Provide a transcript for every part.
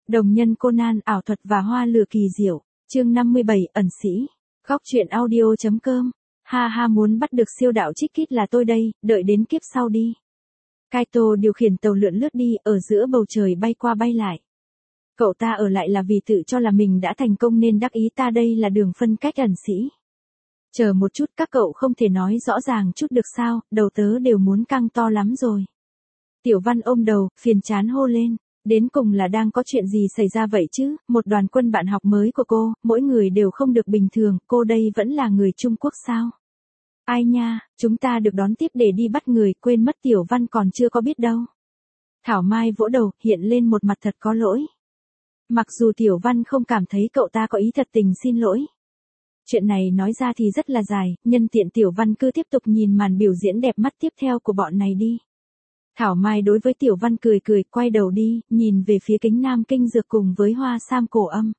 Đồng nhân Conan, ảo thuật và hoa lửa kỳ diệu. Chương 57, ẩn sĩ. Góc truyện audio.com. Ha ha, muốn bắt được siêu đạo Trích Kít là tôi đây, đợi đến kiếp sau đi. Kaito điều khiển tàu lượn lướt đi, ở giữa bầu trời bay qua bay lại. Cậu ta ở lại là vì tự cho là mình đã thành công nên đắc ý, ta đây là đường phân cách ẩn sĩ. Chờ một chút, các cậu không thể nói rõ ràng chút được sao, đầu tớ đều muốn căng to lắm rồi. Tiểu Văn ôm đầu, phiền chán hô lên. Đến cùng là đang có chuyện gì xảy ra vậy chứ, một đoàn quân bạn học mới của cô, mỗi người đều không được bình thường, cô đây vẫn là người Trung Quốc sao? Ai nha, chúng ta được đón tiếp để đi bắt người, quên mất Tiểu Văn còn chưa có biết đâu. Thảo Mai vỗ đầu, hiện lên một mặt thật có lỗi. Mặc dù Tiểu Văn không cảm thấy cậu ta có ý thật tình xin lỗi. Chuyện này nói ra thì rất là dài, nhân tiện Tiểu Văn cứ tiếp tục nhìn màn biểu diễn đẹp mắt tiếp theo của bọn này đi. Thảo Mai đối với Tiểu Văn cười cười, quay đầu đi, nhìn về phía Kính Nam Kinh Dược cùng với Hoa Sam Cổ Âm.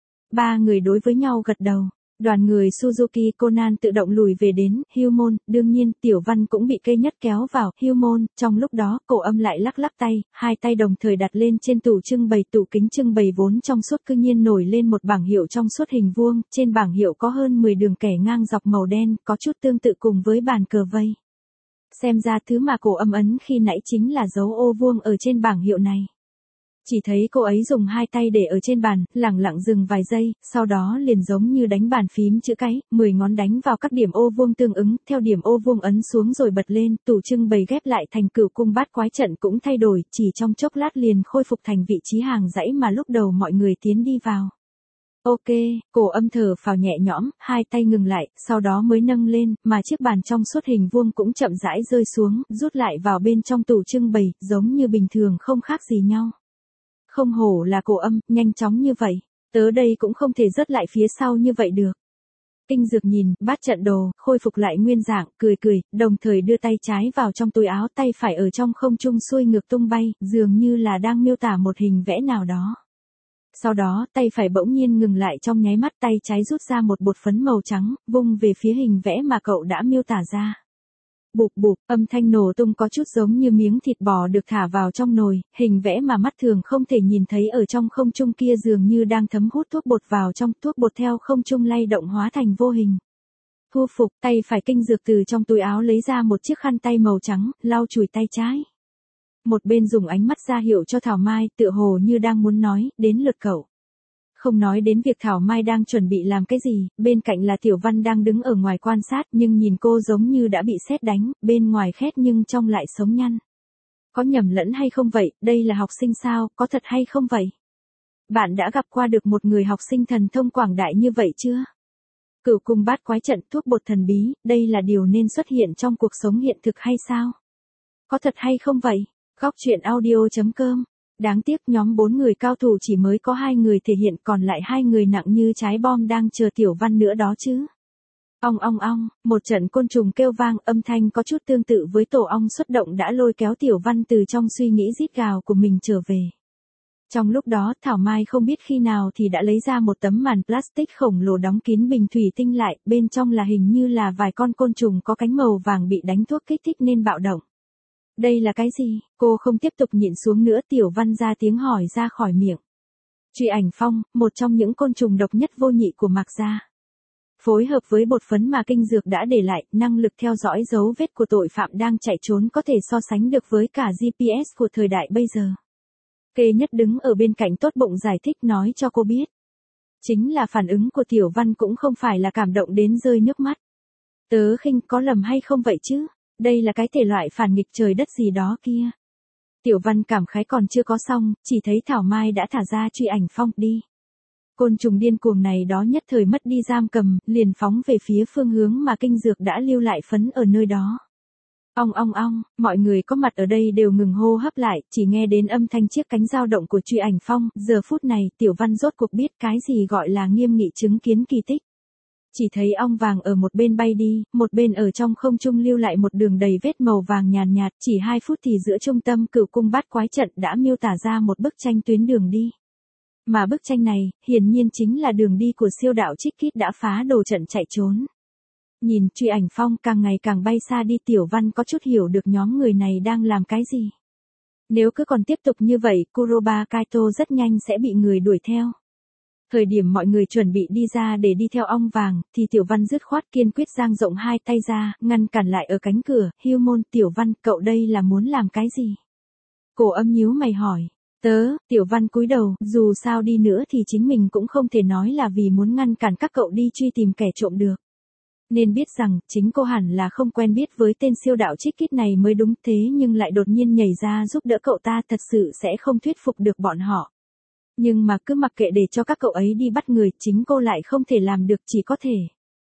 Ba người đối với nhau gật đầu. Đoàn người Suzuki Conan tự động lùi về đến Hưu Môn, đương nhiên Tiểu Văn cũng bị cây nhất kéo vào Hưu Môn, trong lúc đó Cổ Âm lại lắc lắc tay, hai tay đồng thời đặt lên trên tủ trưng bày, tủ kính trưng bày vốn trong suốt cư nhiên nổi lên một bảng hiệu trong suốt hình vuông, trên bảng hiệu có hơn 10 đường kẻ ngang dọc màu đen, có chút tương tự cùng với bàn cờ vây. Xem ra thứ mà Cổ Âm ấn khi nãy chính là dấu ô vuông ở trên bảng hiệu này. Chỉ thấy cô ấy dùng hai tay để ở trên bàn, lẳng lặng dừng vài giây, sau đó liền giống như đánh bàn phím chữ cái, 10 ngón đánh vào các điểm ô vuông tương ứng, theo điểm ô vuông ấn xuống rồi bật lên, tủ trưng bày ghép lại thành Cửu Cung Bát Quái Trận cũng thay đổi, chỉ trong chốc lát liền khôi phục thành vị trí hàng dãy mà lúc đầu mọi người tiến đi vào. Ok, Cổ Âm thở phào nhẹ nhõm, hai tay ngừng lại, sau đó mới nâng lên, mà chiếc bàn trong suốt hình vuông cũng chậm rãi rơi xuống, rút lại vào bên trong tủ trưng bày, giống như bình thường không khác gì nhau. Không hổ là Cổ Âm, nhanh chóng như vậy, tớ đây cũng không thể rớt lại phía sau như vậy được. Kinh Dược nhìn, bát trận đồ, khôi phục lại nguyên dạng, cười cười, đồng thời đưa tay trái vào trong túi áo, tay phải ở trong không trung xuôi ngược tung bay, dường như là đang miêu tả một hình vẽ nào đó. Sau đó, tay phải bỗng nhiên ngừng lại trong nháy mắt, tay trái rút ra một bột phấn màu trắng, vung về phía hình vẽ mà cậu đã miêu tả ra. Bụp bụp, âm thanh nổ tung có chút giống như miếng thịt bò được thả vào trong nồi, hình vẽ mà mắt thường không thể nhìn thấy ở trong không trung kia dường như đang thấm hút thuốc bột vào trong, thuốc bột theo không trung lay động hóa thành vô hình. Thu phục, tay phải Kinh Dược từ trong túi áo lấy ra một chiếc khăn tay màu trắng, lau chùi tay trái. Một bên dùng ánh mắt ra hiệu cho Thảo Mai, tựa hồ như đang muốn nói, đến lượt cậu. Không nói đến việc Thảo Mai đang chuẩn bị làm cái gì, bên cạnh là Tiểu Văn đang đứng ở ngoài quan sát nhưng nhìn cô giống như đã bị sét đánh, bên ngoài khét nhưng trong lại sống nhăn. Có nhầm lẫn hay không vậy, đây là học sinh sao, có thật hay không vậy? Bạn đã gặp qua được một người học sinh thần thông quảng đại như vậy chưa? Cửu Cung Bát Quái Trận, thuốc bột thần bí, đây là điều nên xuất hiện trong cuộc sống hiện thực hay sao? Có thật hay không vậy? Góc truyện audio.com. Đáng tiếc nhóm 4 người cao thủ chỉ mới có 2 người thể hiện, còn lại 2 người nặng như trái bom đang chờ Tiểu Văn nữa đó chứ. Ong ong ong, một trận côn trùng kêu vang, âm thanh có chút tương tự với tổ ong xuất động đã lôi kéo Tiểu Văn từ trong suy nghĩ rít gào của mình trở về. Trong lúc đó, Thảo Mai không biết khi nào thì đã lấy ra một tấm màn plastic khổng lồ đóng kín bình thủy tinh lại, bên trong là hình như là vài con côn trùng có cánh màu vàng bị đánh thuốc kích thích nên bạo động. Đây là cái gì? Cô không tiếp tục nhịn xuống nữa, Tiểu Văn ra tiếng hỏi ra khỏi miệng. Truy ảnh phong, một trong những côn trùng độc nhất vô nhị của Mạc gia. Phối hợp với bột phấn mà Kinh Dược đã để lại, năng lực theo dõi dấu vết của tội phạm đang chạy trốn có thể so sánh được với cả GPS của thời đại bây giờ. Kê Nhất đứng ở bên cạnh tốt bụng giải thích nói cho cô biết. Chính là phản ứng của Tiểu Văn cũng không phải là cảm động đến rơi nước mắt. Tớ khinh, có lầm hay không vậy chứ? Đây là cái thể loại phản nghịch trời đất gì đó kia. Tiểu Văn cảm khái còn chưa có xong, chỉ thấy Thảo Mai đã thả ra truy ảnh phong đi. Côn trùng điên cuồng này đó nhất thời mất đi giam cầm, liền phóng về phía phương hướng mà Kinh Dược đã lưu lại phấn ở nơi đó. Ong ong ong, mọi người có mặt ở đây đều ngừng hô hấp lại, chỉ nghe đến âm thanh chiếc cánh dao động của truy ảnh phong, giờ phút này Tiểu Văn rốt cuộc biết cái gì gọi là nghiêm nghị chứng kiến kỳ tích. Chỉ thấy ong vàng ở một bên bay đi, một bên ở trong không trung lưu lại một đường đầy vết màu vàng nhàn nhạt, chỉ 2 phút thì giữa trung tâm Cửu Cung Bát Quái Trận đã miêu tả ra một bức tranh tuyến đường đi. Mà bức tranh này, hiển nhiên chính là đường đi của siêu đạo Trích Kít đã phá đồ trận chạy trốn. Nhìn truy ảnh phong càng ngày càng bay xa đi, Tiểu Văn có chút hiểu được nhóm người này đang làm cái gì. Nếu cứ còn tiếp tục như vậy, Kuroba Kaito rất nhanh sẽ bị người đuổi theo. Thời điểm mọi người chuẩn bị đi ra để đi theo ong vàng, thì Tiểu Văn dứt khoát kiên quyết dang rộng hai tay ra, ngăn cản lại ở cánh cửa. Hưu Môn, Tiểu Văn, cậu đây là muốn làm cái gì? Cổ Âm nhíu mày hỏi. Tiểu Văn cúi đầu, dù sao đi nữa thì chính mình cũng không thể nói là vì muốn ngăn cản các cậu đi truy tìm kẻ trộm được. Nên biết rằng, chính cô hẳn là không quen biết với tên siêu đạo Trích Kít này mới đúng, thế nhưng lại đột nhiên nhảy ra giúp đỡ cậu ta thật sự sẽ không thuyết phục được bọn họ. Nhưng mà cứ mặc kệ để cho các cậu ấy đi bắt người, chính cô lại không thể làm được, chỉ có thể.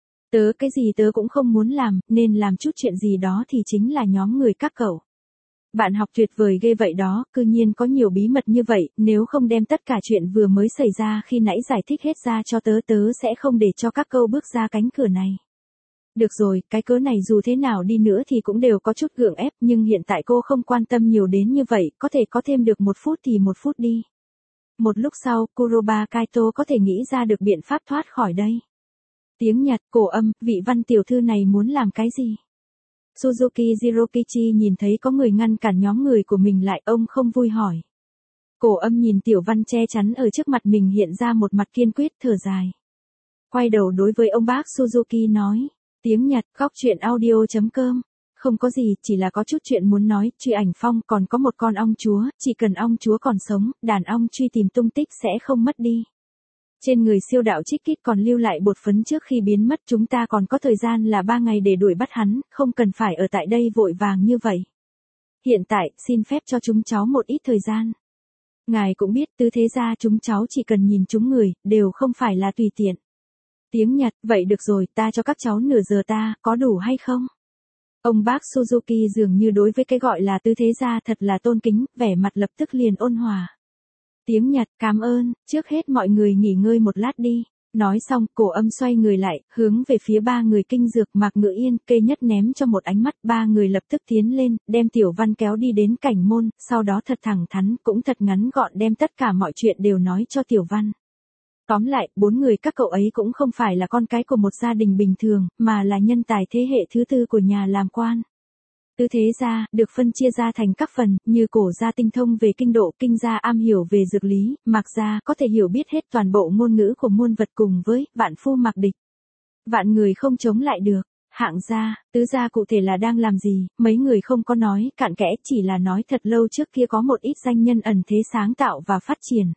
Cái gì tớ cũng không muốn làm, nên làm chút chuyện gì đó thì chính là nhóm người các cậu. Bạn học tuyệt vời ghê vậy đó, cư nhiên có nhiều bí mật như vậy, nếu không đem tất cả chuyện vừa mới xảy ra khi nãy giải thích hết ra cho tớ sẽ không để cho các câu bước ra cánh cửa này. Được rồi, cái cớ này dù thế nào đi nữa thì cũng đều có chút gượng ép, nhưng hiện tại cô không quan tâm nhiều đến như vậy, có thể có thêm được 1 phút thì 1 phút đi. Một lúc sau, Kuroba Kaito có thể nghĩ ra được biện pháp thoát khỏi đây. Tiếng Nhật, Cổ Âm, vị Văn tiểu thư này muốn làm cái gì? Suzuki Jirokichi nhìn thấy có người ngăn cản nhóm người của mình lại, ông không vui hỏi. Cổ Âm nhìn Tiểu Văn che chắn ở trước mặt mình hiện ra một mặt kiên quyết, thở dài. Quay đầu đối với ông bác Suzuki nói. Tiếng Nhật, góc truyện audio.com. Không có gì, chỉ là có chút chuyện muốn nói. Truy Ảnh Phong còn có một con ong chúa, chỉ cần ong chúa còn sống, đàn ong truy tìm tung tích sẽ không mất đi. Trên người siêu đạo Trích Kít còn lưu lại bột phấn trước khi biến mất, chúng ta còn có thời gian là 3 ngày để đuổi bắt hắn, không cần phải ở tại đây vội vàng như vậy. Hiện tại, xin phép cho chúng cháu một ít thời gian. Ngài cũng biết, tứ thế gia chúng cháu chỉ cần nhìn chúng người, đều không phải là tùy tiện. Tiếng Nhật, vậy được rồi, ta cho các cháu nửa giờ ta, có đủ hay không? Ông bác Suzuki dường như đối với cái gọi là tứ thế gia thật là tôn kính, vẻ mặt lập tức liền ôn hòa. Tiếng Nhật, cảm ơn, trước hết mọi người nghỉ ngơi một lát đi. Nói xong, Cổ Âm xoay người lại, hướng về phía 3 người kinh dược, Mạc Ngự Yên, Kê Nhất ném cho một ánh mắt, 3 người lập tức tiến lên, đem Tiểu Văn kéo đi đến cảnh môn, sau đó thật thẳng thắn, cũng thật ngắn gọn đem tất cả mọi chuyện đều nói cho Tiểu Văn. Tóm lại, 4 người các cậu ấy cũng không phải là con cái của một gia đình bình thường, mà là nhân tài thế hệ thứ 4 của nhà làm quan. Tứ thế gia, được phân chia ra thành các phần, như Cổ gia tinh thông về kinh độ, Kinh gia am hiểu về dược lý, Mạc gia có thể hiểu biết hết toàn bộ ngôn ngữ của muôn vật, cùng với vạn phu Mạc địch. Vạn người không chống lại được. Hạng gia, tứ gia cụ thể là đang làm gì, mấy người không có nói cạn kẽ, chỉ là nói thật lâu trước kia có một ít danh nhân ẩn thế sáng tạo và phát triển.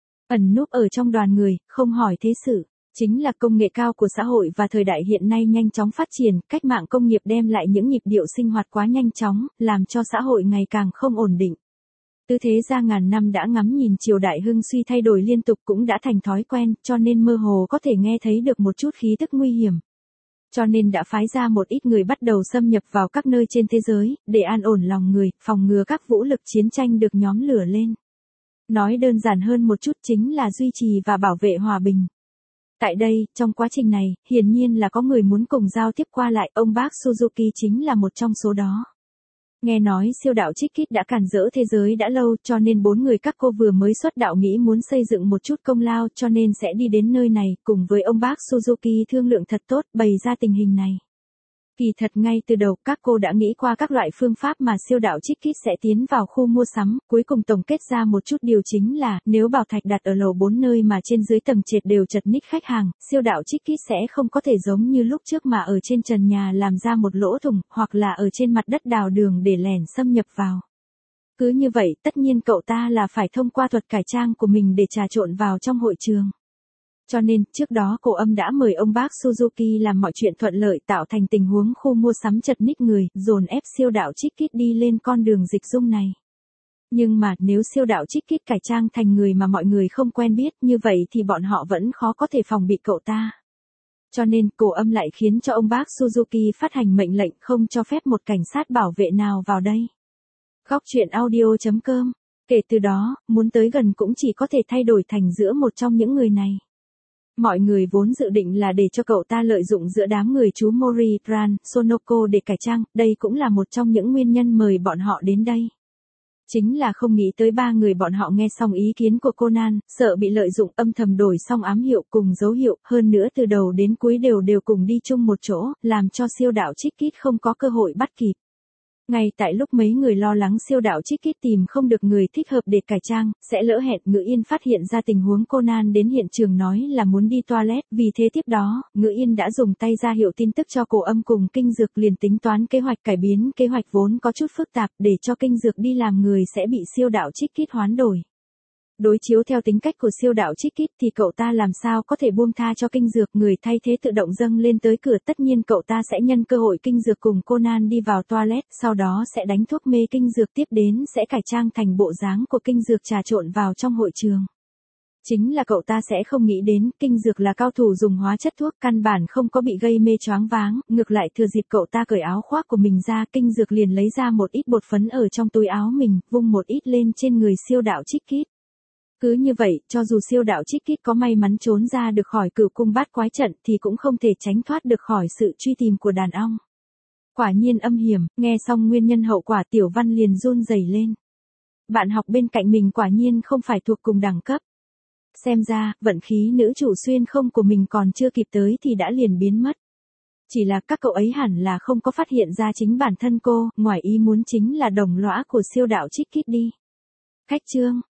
Ẩn núp ở trong đoàn người, không hỏi thế sự. Chính là công nghệ cao của xã hội và thời đại hiện nay nhanh chóng phát triển, cách mạng công nghiệp đem lại những nhịp điệu sinh hoạt quá nhanh chóng, làm cho xã hội ngày càng không ổn định. Tứ thế gia ngàn năm đã ngắm nhìn triều đại hưng suy thay đổi liên tục cũng đã thành thói quen, cho nên mơ hồ có thể nghe thấy được một chút khí tức nguy hiểm. Cho nên đã phái ra một ít người bắt đầu xâm nhập vào các nơi trên thế giới, để an ổn lòng người, phòng ngừa các vũ lực chiến tranh được nhóm lửa lên. Nói đơn giản hơn một chút chính là duy trì và bảo vệ hòa bình. Tại đây, trong quá trình này, hiển nhiên là có người muốn cùng giao tiếp qua lại, ông bác Suzuki chính là một trong số đó. Nghe nói siêu đạo Trích Kít đã cản rỡ thế giới đã lâu, cho nên 4 người các cô vừa mới xuất đạo nghĩ muốn xây dựng một chút công lao, cho nên sẽ đi đến nơi này, cùng với ông bác Suzuki thương lượng thật tốt, bày ra tình hình này. Kỳ thật ngay từ đầu, các cô đã nghĩ qua các loại phương pháp mà siêu đạo Trích Kít sẽ tiến vào khu mua sắm, cuối cùng tổng kết ra một chút điều chính là, nếu bảo thạch đặt ở lầu 4 nơi mà trên dưới tầng trệt đều chật ních khách hàng, siêu đạo Trích Kít sẽ không có thể giống như lúc trước mà ở trên trần nhà làm ra một lỗ thủng, hoặc là ở trên mặt đất đào đường để lẻn xâm nhập vào. Cứ như vậy, tất nhiên cậu ta là phải thông qua thuật cải trang của mình để trà trộn vào trong hội trường. Cho nên, trước đó Cổ Âm đã mời ông bác Suzuki làm mọi chuyện thuận lợi, tạo thành tình huống khu mua sắm chật ních người, dồn ép siêu đạo Trích Kít đi lên con đường dịch dung này. Nhưng mà, nếu siêu đạo Trích Kít cải trang thành người mà mọi người không quen biết, như vậy thì bọn họ vẫn khó có thể phòng bị cậu ta. Cho nên, Cổ Âm lại khiến cho ông bác Suzuki phát hành mệnh lệnh không cho phép một cảnh sát bảo vệ nào vào đây. Góc truyện audio.com. Kể từ đó, muốn tới gần cũng chỉ có thể thay đổi thành giữa một trong những người này. Mọi người vốn dự định là để cho cậu ta lợi dụng giữa đám người chú Mori, Ran, Sonoko để cải trang, đây cũng là một trong những nguyên nhân mời bọn họ đến đây. Chính là không nghĩ tới 3 người bọn họ nghe xong ý kiến của Conan, sợ bị lợi dụng, âm thầm đổi xong ám hiệu cùng dấu hiệu, hơn nữa từ đầu đến cuối đều cùng đi chung một chỗ, làm cho siêu đạo Trích Kít không có cơ hội bắt kịp. Ngay tại lúc mấy người lo lắng siêu đạo Trích Kít tìm không được người thích hợp để cải trang, sẽ lỡ hẹn, Ngữ Yên phát hiện ra tình huống. Conan đến hiện trường nói là muốn đi toilet, vì thế tiếp đó, Ngữ Yên đã dùng tay ra hiệu tin tức cho Cổ Âm cùng Kinh Dược, liền tính toán kế hoạch cải biến kế hoạch vốn có chút phức tạp để cho Kinh Dược đi làm người sẽ bị siêu đạo Trích Kít hoán đổi. Đối chiếu theo tính cách của siêu đạo Trích Kít thì cậu ta làm sao có thể buông tha cho Kinh Dược, người thay thế tự động dâng lên tới cửa, tất nhiên cậu ta sẽ nhân cơ hội Kinh Dược cùng Conan đi vào toilet, sau đó sẽ đánh thuốc mê Kinh Dược, tiếp đến sẽ cải trang thành bộ dáng của Kinh Dược trà trộn vào trong hội trường. Chính là cậu ta sẽ không nghĩ đến, Kinh Dược là cao thủ dùng hóa chất thuốc, căn bản không có bị gây mê choáng váng, ngược lại thừa dịp cậu ta cởi áo khoác của mình ra, Kinh Dược liền lấy ra một ít bột phấn ở trong túi áo mình, vung một ít lên trên người siêu đạo Trích Kít. Cứ như vậy, cho dù siêu đạo Trích Kít có may mắn trốn ra được khỏi Cửu Cung Bát Quái trận thì cũng không thể tránh thoát được khỏi sự truy tìm của đàn ong. Quả nhiên âm hiểm, nghe xong nguyên nhân hậu quả Tiểu Văn liền run rẩy lên. Bạn học bên cạnh mình quả nhiên không phải thuộc cùng đẳng cấp. Xem ra, vận khí nữ chủ xuyên không của mình còn chưa kịp tới thì đã liền biến mất. Chỉ là các cậu ấy hẳn là không có phát hiện ra chính bản thân cô, ngoài ý muốn chính là đồng lõa của siêu đạo Trích Kít đi. Khách trương.